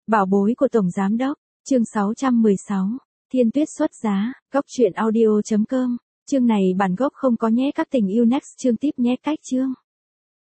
Bảo bối của Tổng Giám Đốc, chương 616, Thiên Tuyết xuất giá, góc truyện audio.com, chương này bản gốc không có nhé các tình yêu next chương tiếp nhé cách chương.